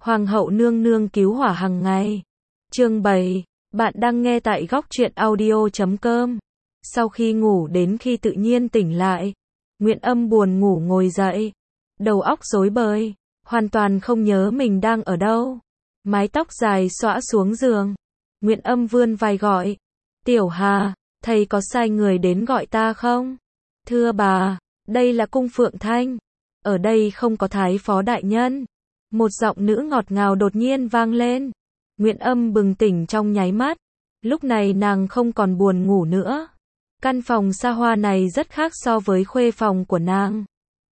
Hoàng hậu nương nương cứu hỏa hàng ngày. Chương 7. Bạn đang nghe tại góc truyện audio.com. Sau khi ngủ đến khi tự nhiên tỉnh lại, Nguyện Âm buồn ngủ ngồi dậy, đầu óc rối bời, hoàn toàn không nhớ mình đang ở đâu. Mái tóc dài xõa xuống giường, Nguyện Âm vươn vai gọi, "Tiểu Hà, thầy có sai người đến gọi ta không?" "Thưa bà, đây là cung Phượng Thanh, ở đây không có thái phó đại nhân." Một giọng nữ ngọt ngào đột nhiên vang lên. Nguyện Âm bừng tỉnh trong nháy mắt. Lúc này nàng không còn buồn ngủ nữa. Căn phòng xa hoa này rất khác so với khuê phòng của nàng.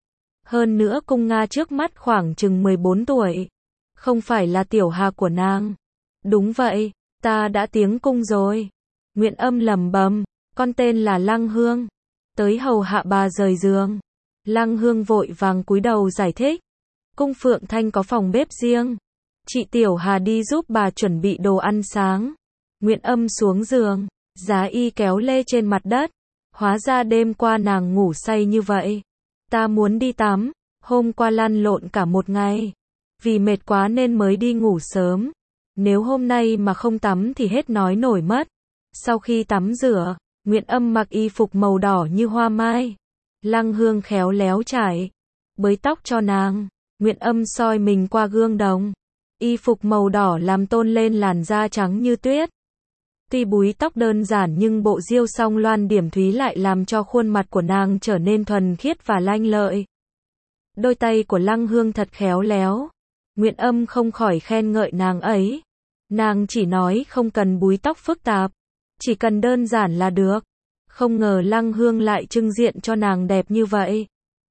Hơn nữa cung Nga trước mắt khoảng chừng 14 tuổi. Không phải là Tiểu Hà của nàng. Đúng vậy, ta đã tiến cung rồi. Nguyện Âm lẩm bẩm, con tên là Lăng Hương. Tới hầu hạ bà rời giường. Lăng Hương vội vàng cúi đầu giải thích. Cung Phượng Thanh có phòng bếp riêng. Chị Tiểu Hà đi giúp bà chuẩn bị đồ ăn sáng. Nguyện Âm xuống giường, giá y kéo lê trên mặt đất. Hóa ra đêm qua nàng ngủ say như vậy. Ta muốn đi tắm, hôm qua lăn lộn cả một ngày. Vì mệt quá nên mới đi ngủ sớm. Nếu hôm nay mà không tắm thì hết nói nổi mất. Sau khi tắm rửa, Nguyện Âm mặc y phục màu đỏ như hoa mai. Lăng Hương khéo léo trải bới tóc cho nàng. Nguyện Âm soi mình qua gương đồng. Y phục màu đỏ làm tôn lên làn da trắng như tuyết. Tuy búi tóc đơn giản nhưng bộ diêu song loan điểm thúy lại làm cho khuôn mặt của nàng trở nên thuần khiết và lanh lợi. Đôi tay của Lăng Hương thật khéo léo. Nguyện Âm không khỏi khen ngợi nàng ấy. Nàng chỉ nói không cần búi tóc phức tạp, chỉ cần đơn giản là được. Không ngờ Lăng Hương lại trưng diện cho nàng đẹp như vậy.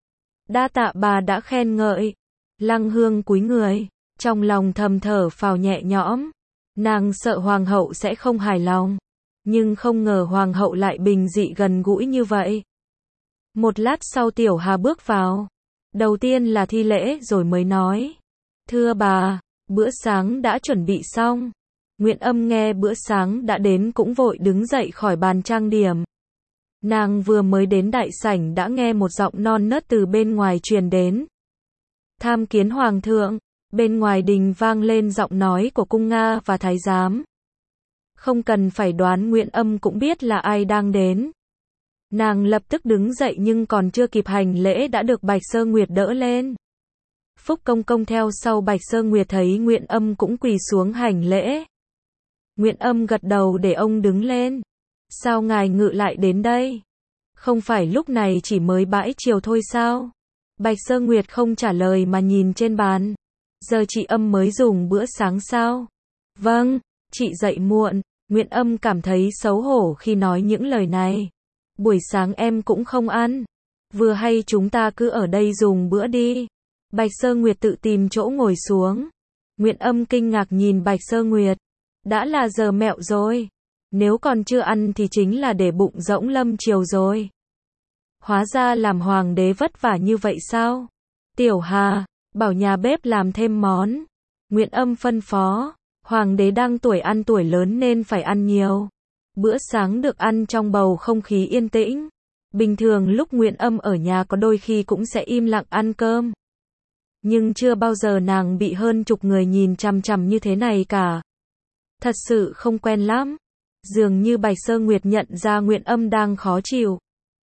Đa tạ bà đã khen ngợi. Lăng Hương cúi người, trong lòng thầm thở phào nhẹ nhõm. Nàng sợ hoàng hậu sẽ không hài lòng, nhưng không ngờ hoàng hậu lại bình dị gần gũi như vậy. Một lát sau Tiểu Hà bước vào. Đầu tiên là thi lễ rồi mới nói. Thưa bà, bữa sáng đã chuẩn bị xong. Nguyện Âm nghe bữa sáng đã đến cũng vội đứng dậy khỏi bàn trang điểm. Nàng vừa mới đến đại sảnh đã nghe một giọng non nớt từ bên ngoài truyền đến. Tham kiến hoàng thượng. Bên ngoài đình vang lên giọng nói của cung Nga và thái giám. Không cần phải đoán, Nguyện Âm cũng biết là ai đang đến. Nàng lập tức đứng dậy nhưng còn chưa kịp hành lễ đã được Bạch Sơ Nguyệt đỡ lên. Phúc công công theo sau Bạch Sơ Nguyệt thấy Nguyện Âm cũng quỳ xuống hành lễ. Nguyện Âm gật đầu để ông đứng lên. Sao ngài ngự lại đến đây? Không phải lúc này chỉ mới bãi chiều thôi sao? Bạch Sơ Nguyệt không trả lời mà nhìn trên bàn. Giờ chị Âm mới dùng bữa sáng sao? Vâng, chị dậy muộn. Nguyện Âm cảm thấy xấu hổ khi nói những lời này. Buổi sáng em cũng không ăn. Vừa hay chúng ta cứ ở đây dùng bữa đi. Bạch Sơ Nguyệt tự tìm chỗ ngồi xuống. Nguyện Âm kinh ngạc nhìn Bạch Sơ Nguyệt. Đã là giờ mẹo rồi. Nếu còn chưa ăn thì chính là để bụng rỗng lâm chiều rồi. Hóa ra làm hoàng đế vất vả như vậy sao? Tiểu Hà, bảo nhà bếp làm thêm món. Nguyện Âm phân phó. Hoàng đế đang tuổi ăn tuổi lớn nên phải ăn nhiều. Bữa sáng được ăn trong bầu không khí yên tĩnh. Bình thường lúc Nguyện Âm ở nhà có đôi khi cũng sẽ im lặng ăn cơm. Nhưng chưa bao giờ nàng bị hơn chục người nhìn chằm chằm như thế này cả. Thật sự không quen lắm. Dường như Bạch Sơ Nguyệt nhận ra Nguyện Âm đang khó chịu.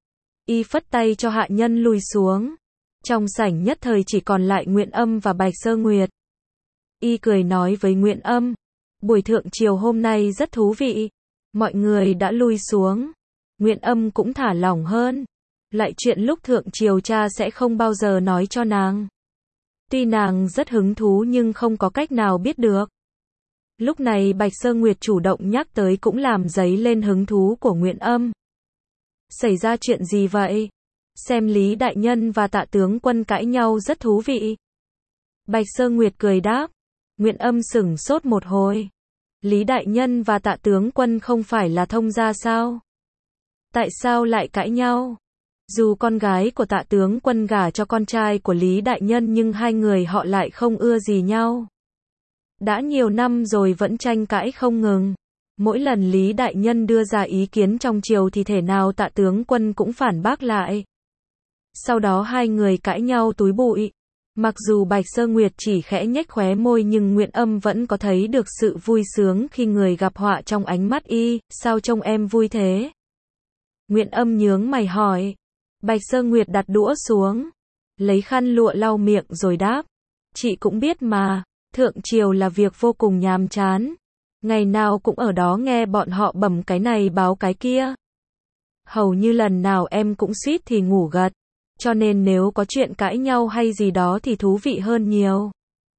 Y phất tay cho hạ nhân lùi xuống. Trong sảnh nhất thời chỉ còn lại Nguyện Âm và Bạch Sơ Nguyệt. Y cười nói với Nguyện Âm. Buổi thượng triều hôm nay rất thú vị. Mọi người đã lui xuống. Nguyện Âm cũng thả lỏng hơn. Lại chuyện lúc thượng triều cha sẽ không bao giờ nói cho nàng. Tuy nàng rất hứng thú nhưng không có cách nào biết được. Lúc này Bạch Sơ Nguyệt chủ động nhắc tới cũng làm dấy lên hứng thú của Nguyện Âm. Xảy ra chuyện gì vậy? Xem Lý đại nhân và Tạ tướng quân cãi nhau rất thú vị. Bạch Sơ Nguyệt cười đáp. Nguyện Âm sửng sốt một hồi. Lý đại nhân và Tạ tướng quân không phải là thông gia sao? Tại sao lại cãi nhau? Dù con gái của Tạ tướng quân gả cho con trai của Lý đại nhân nhưng hai người họ lại không ưa gì nhau. Đã nhiều năm rồi vẫn tranh cãi không ngừng. Mỗi lần Lý đại nhân đưa ra ý kiến trong triều thì thể nào Tạ tướng quân cũng phản bác lại. Sau đó hai người cãi nhau túi bụi. Mặc dù Bạch Sơ Nguyệt chỉ khẽ nhếch khóe môi nhưng Nguyễn Âm vẫn có thấy được sự vui sướng khi người gặp họa trong ánh mắt y, sao trông em vui thế? Nguyễn Âm nhướng mày hỏi. Bạch Sơ Nguyệt đặt đũa xuống, lấy khăn lụa lau miệng rồi đáp. Chị cũng biết mà, thượng triều là việc vô cùng nhàm chán. Ngày nào cũng ở đó nghe bọn họ bẩm cái này báo cái kia. Hầu như lần nào em cũng suýt thì ngủ gật. Cho nên nếu có chuyện cãi nhau hay gì đó thì thú vị hơn nhiều.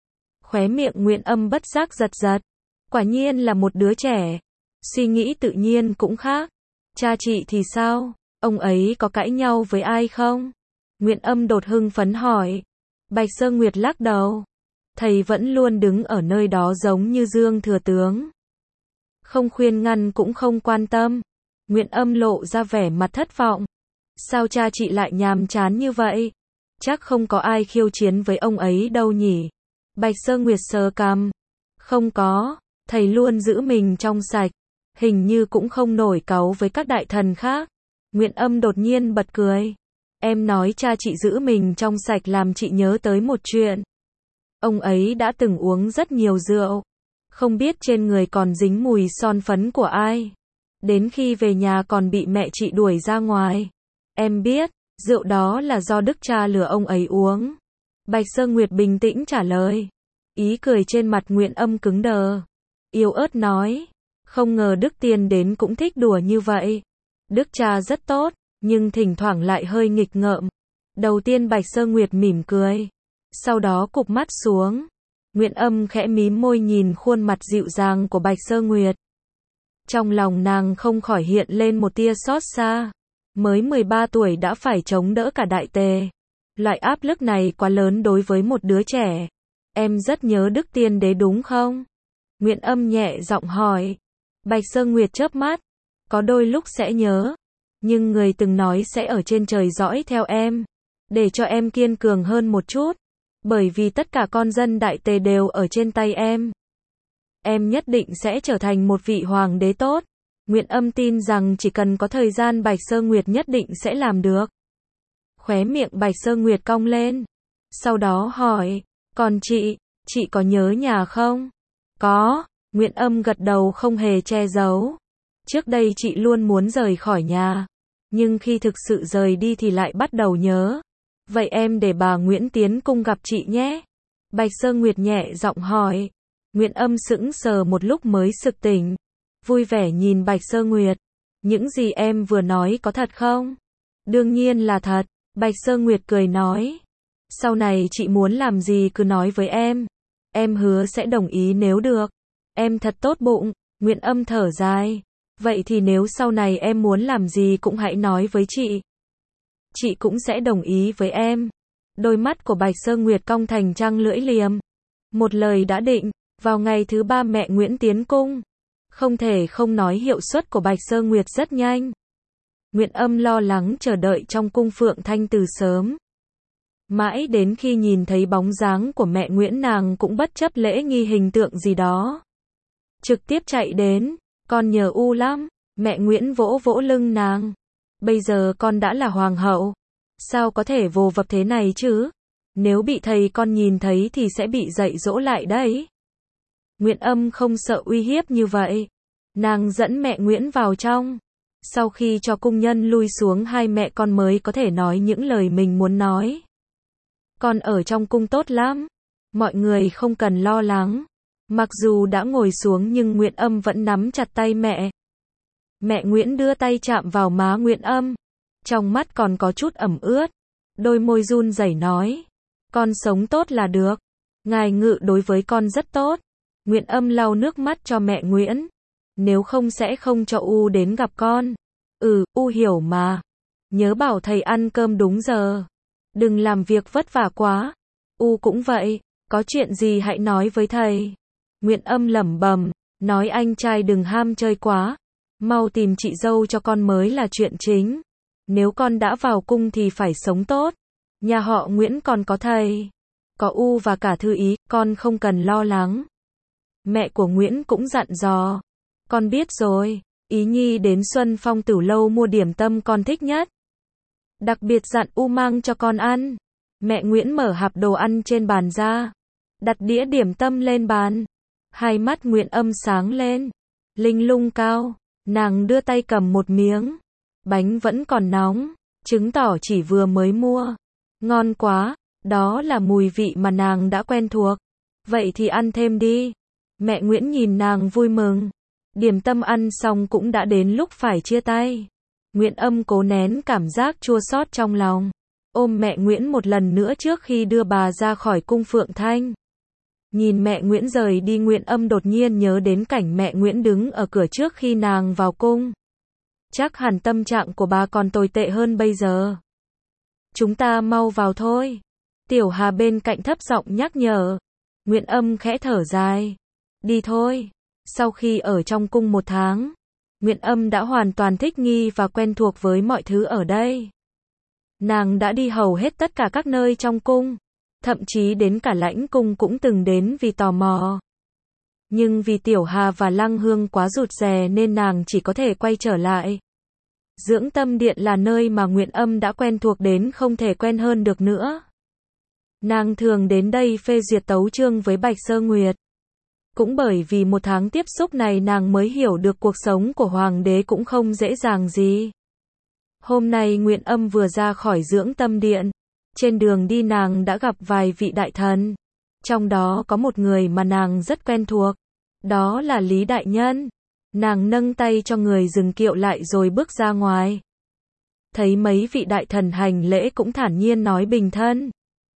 Khóe miệng Nguyễn Âm bất giác giật giật. Quả nhiên là một đứa trẻ. Suy nghĩ tự nhiên cũng khác. Cha chị thì sao? Ông ấy có cãi nhau với ai không? Nguyễn Âm đột hưng phấn hỏi. Bạch Sơ Nguyệt lắc đầu. Thầy vẫn luôn đứng ở nơi đó giống như Dương Thừa Tướng. Không khuyên ngăn cũng không quan tâm. Nguyễn Âm lộ ra vẻ mặt thất vọng. Sao cha chị lại nhàm chán như vậy? Chắc không có ai khiêu chiến với ông ấy đâu nhỉ? Bạch Sơ Nguyệt sờ cằm. Không có, thầy luôn giữ mình trong sạch. Hình như cũng không nổi cáu với các đại thần khác. Nguyễn Âm đột nhiên bật cười. Em nói cha chị giữ mình trong sạch làm chị nhớ tới một chuyện. Ông ấy đã từng uống rất nhiều rượu. Không biết trên người còn dính mùi son phấn của ai. Đến khi về nhà còn bị mẹ chị đuổi ra ngoài. Em biết, rượu đó là do Đức cha lừa ông ấy uống. Bạch Sơ Nguyệt bình tĩnh trả lời. Ý cười trên mặt Nguyễn Âm cứng đờ. Yếu ớt nói. Không ngờ Đức Tiên đến cũng thích đùa như vậy. Đức cha rất tốt, nhưng thỉnh thoảng lại hơi nghịch ngợm. Đầu tiên Bạch Sơ Nguyệt mỉm cười. Sau đó cụp mắt xuống. Nguyễn Âm khẽ mím môi nhìn khuôn mặt dịu dàng của Bạch Sơ Nguyệt. Trong lòng nàng không khỏi hiện lên một tia xót xa. Mới 13 tuổi đã phải chống đỡ cả đại tề. Loại áp lực này quá lớn đối với một đứa trẻ. Em rất nhớ Đức Tiên đế đúng không? Nguyễn Âm nhẹ giọng hỏi. Bạch Sơ Nguyệt chớp mắt. Có đôi lúc sẽ nhớ. Nhưng người từng nói sẽ ở trên trời dõi theo em. Để cho em kiên cường hơn một chút. Bởi vì tất cả con dân đại tề đều ở trên tay em. Em nhất định sẽ trở thành một vị hoàng đế tốt. Nguyễn Âm tin rằng chỉ cần có thời gian Bạch Sơ Nguyệt nhất định sẽ làm được. Khóe miệng Bạch Sơ Nguyệt cong lên. Sau đó hỏi, còn chị có nhớ nhà không? Có, Nguyễn Âm gật đầu không hề che giấu. Trước đây chị luôn muốn rời khỏi nhà. Nhưng khi thực sự rời đi thì lại bắt đầu nhớ. Vậy em để bà Nguyễn tiến cung gặp chị nhé. Bạch Sơ Nguyệt nhẹ giọng hỏi. Nguyễn Âm sững sờ một lúc mới sực tỉnh. Vui vẻ nhìn Bạch Sơ Nguyệt. Những gì em vừa nói có thật không? Đương nhiên là thật. Bạch Sơ Nguyệt cười nói. Sau này chị muốn làm gì cứ nói với em. Em hứa sẽ đồng ý nếu được. Em thật tốt bụng. Nguyễn Âm thở dài. Vậy thì nếu sau này em muốn làm gì cũng hãy nói với chị. Chị cũng sẽ đồng ý với em. Đôi mắt của Bạch Sơ Nguyệt cong thành trăng lưỡi liềm. Một lời đã định. Vào ngày thứ 3 mẹ Nguyễn tiến cung. Không thể không nói hiệu suất của Bạch Sơ Nguyệt rất nhanh. Nguyễn Âm lo lắng chờ đợi trong cung Phượng Thanh từ sớm. Mãi đến khi nhìn thấy bóng dáng của mẹ Nguyễn nàng cũng bất chấp lễ nghi hình tượng gì đó. Trực tiếp chạy đến, con nhờ U lắm, mẹ Nguyễn vỗ vỗ lưng nàng. Bây giờ con đã là hoàng hậu, sao có thể vồ vập thế này chứ? Nếu bị thầy con nhìn thấy thì sẽ bị dạy dỗ lại đấy. Nguyễn Âm không sợ uy hiếp như vậy. Nàng dẫn mẹ Nguyễn vào trong. Sau khi cho cung nhân lui xuống hai mẹ con mới có thể nói những lời mình muốn nói. Con ở trong cung tốt lắm. Mọi người không cần lo lắng. Mặc dù đã ngồi xuống nhưng Nguyễn Âm vẫn nắm chặt tay mẹ. Mẹ Nguyễn đưa tay chạm vào má Nguyễn Âm. Trong mắt còn có chút ẩm ướt. Đôi môi run rẩy nói. Con sống tốt là được. Ngài ngự đối với con rất tốt. Nguyễn Âm lau nước mắt cho mẹ Nguyễn. Nếu không sẽ không cho U đến gặp con. U hiểu mà. Nhớ bảo thầy ăn cơm đúng giờ. Đừng làm việc vất vả quá. U cũng vậy. Có chuyện gì hãy nói với thầy. Nguyễn Âm lẩm bẩm. Nói anh trai đừng ham chơi quá. Mau tìm chị dâu cho con mới là chuyện chính. Nếu con đã vào cung thì phải sống tốt. Nhà họ Nguyễn còn có thầy. Có U và cả Thư Ý. Con không cần lo lắng. Mẹ của Nguyễn cũng dặn dò. Con biết rồi. Ý Nhi đến Xuân Phong Tửu Lâu mua điểm tâm con thích nhất. Đặc biệt dặn U mang cho con ăn. Mẹ Nguyễn mở hộp đồ ăn trên bàn ra, đặt đĩa điểm tâm lên bàn. Hai mắt Nguyễn Âm sáng lên, linh lung cao, nàng đưa tay cầm một miếng. Bánh vẫn còn nóng, chứng tỏ chỉ vừa mới mua. Ngon quá, đó là mùi vị mà nàng đã quen thuộc. Vậy thì ăn thêm đi. Mẹ Nguyễn nhìn nàng vui mừng. Điểm tâm ăn xong cũng đã đến lúc phải chia tay. Nguyễn Âm cố nén cảm giác chua xót trong lòng, ôm mẹ Nguyễn một lần nữa trước khi đưa bà ra khỏi cung Phượng Thanh. Nhìn mẹ Nguyễn rời đi, Nguyễn Âm đột nhiên nhớ đến cảnh mẹ Nguyễn đứng ở cửa trước khi nàng vào cung. Chắc hẳn tâm trạng của bà còn tồi tệ hơn bây giờ. Chúng ta mau vào thôi. Tiểu Hà bên cạnh thấp giọng nhắc nhở. Nguyễn Âm khẽ thở dài. Đi thôi. Sau khi ở trong cung 1 tháng, Nguyễn Âm đã hoàn toàn thích nghi và quen thuộc với mọi thứ ở đây. Nàng đã đi hầu hết tất cả các nơi trong cung, thậm chí đến cả lãnh cung cũng từng đến vì tò mò. Nhưng vì Tiểu Hà và Lăng Hương quá rụt rè nên nàng chỉ có thể quay trở lại. Dưỡng Tâm Điện là nơi mà Nguyễn Âm đã quen thuộc đến không thể quen hơn được nữa. Nàng thường đến đây phê duyệt tấu chương với Bạch Sơ Nguyệt. Cũng bởi vì 1 tháng tiếp xúc này nàng mới hiểu được cuộc sống của hoàng đế cũng không dễ dàng gì. Hôm nay Nguyễn Âm vừa ra khỏi Dưỡng Tâm Điện. Trên đường đi nàng đã gặp vài vị đại thần. Trong đó có một người mà nàng rất quen thuộc. Đó là Lý Đại Nhân. Nàng nâng tay cho người dừng kiệu lại rồi bước ra ngoài. Thấy mấy vị đại thần hành lễ cũng thản nhiên nói bình thân.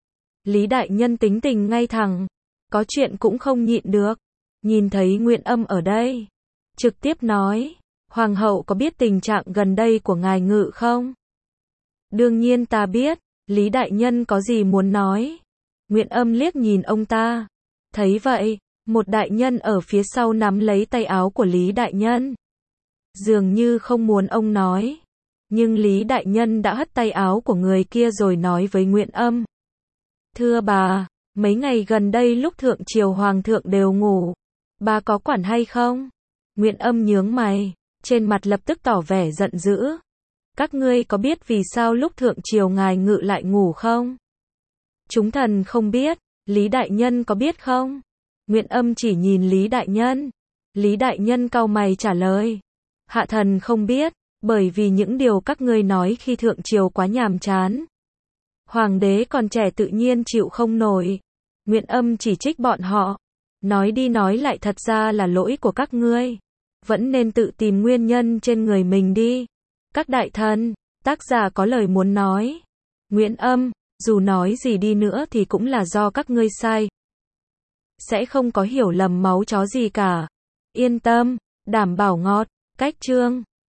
Lý Đại Nhân tính tình ngay thẳng, có chuyện cũng không nhịn được. Nhìn thấy Nguyễn Âm ở đây, trực tiếp nói, Hoàng hậu có biết tình trạng gần đây của ngài Ngự không? Đương nhiên ta biết. Lý Đại Nhân có gì muốn nói? Nguyễn Âm liếc nhìn ông ta. Thấy vậy, một đại nhân ở phía sau nắm lấy tay áo của Lý Đại Nhân. Dường như không muốn ông nói. Nhưng Lý Đại Nhân đã hất tay áo của người kia rồi nói với Nguyễn Âm. Thưa bà, mấy ngày gần đây lúc thượng triều hoàng thượng đều ngủ. Bà có quản hay không? Nguyễn Âm nhướng mày, trên mặt lập tức tỏ vẻ giận dữ. Các ngươi có biết vì sao lúc thượng triều ngài Ngự lại ngủ không? Chúng thần không biết. Lý Đại Nhân có biết không? Nguyễn Âm chỉ nhìn Lý Đại Nhân. Lý Đại Nhân cau mày trả lời. Hạ thần không biết, bởi vì những điều các ngươi nói khi thượng triều quá nhàm chán. Hoàng đế còn trẻ tự nhiên chịu không nổi. Nguyễn Âm chỉ trích bọn họ. Nói đi nói lại thật ra là lỗi của các ngươi. Vẫn nên tự tìm nguyên nhân trên người mình đi. Các đại thần, tác giả có lời muốn nói. Nguyễn Âm, dù nói gì đi nữa thì cũng là do các ngươi sai. Sẽ không có hiểu lầm máu chó gì cả. Yên tâm, đảm bảo ngọt. Cách chương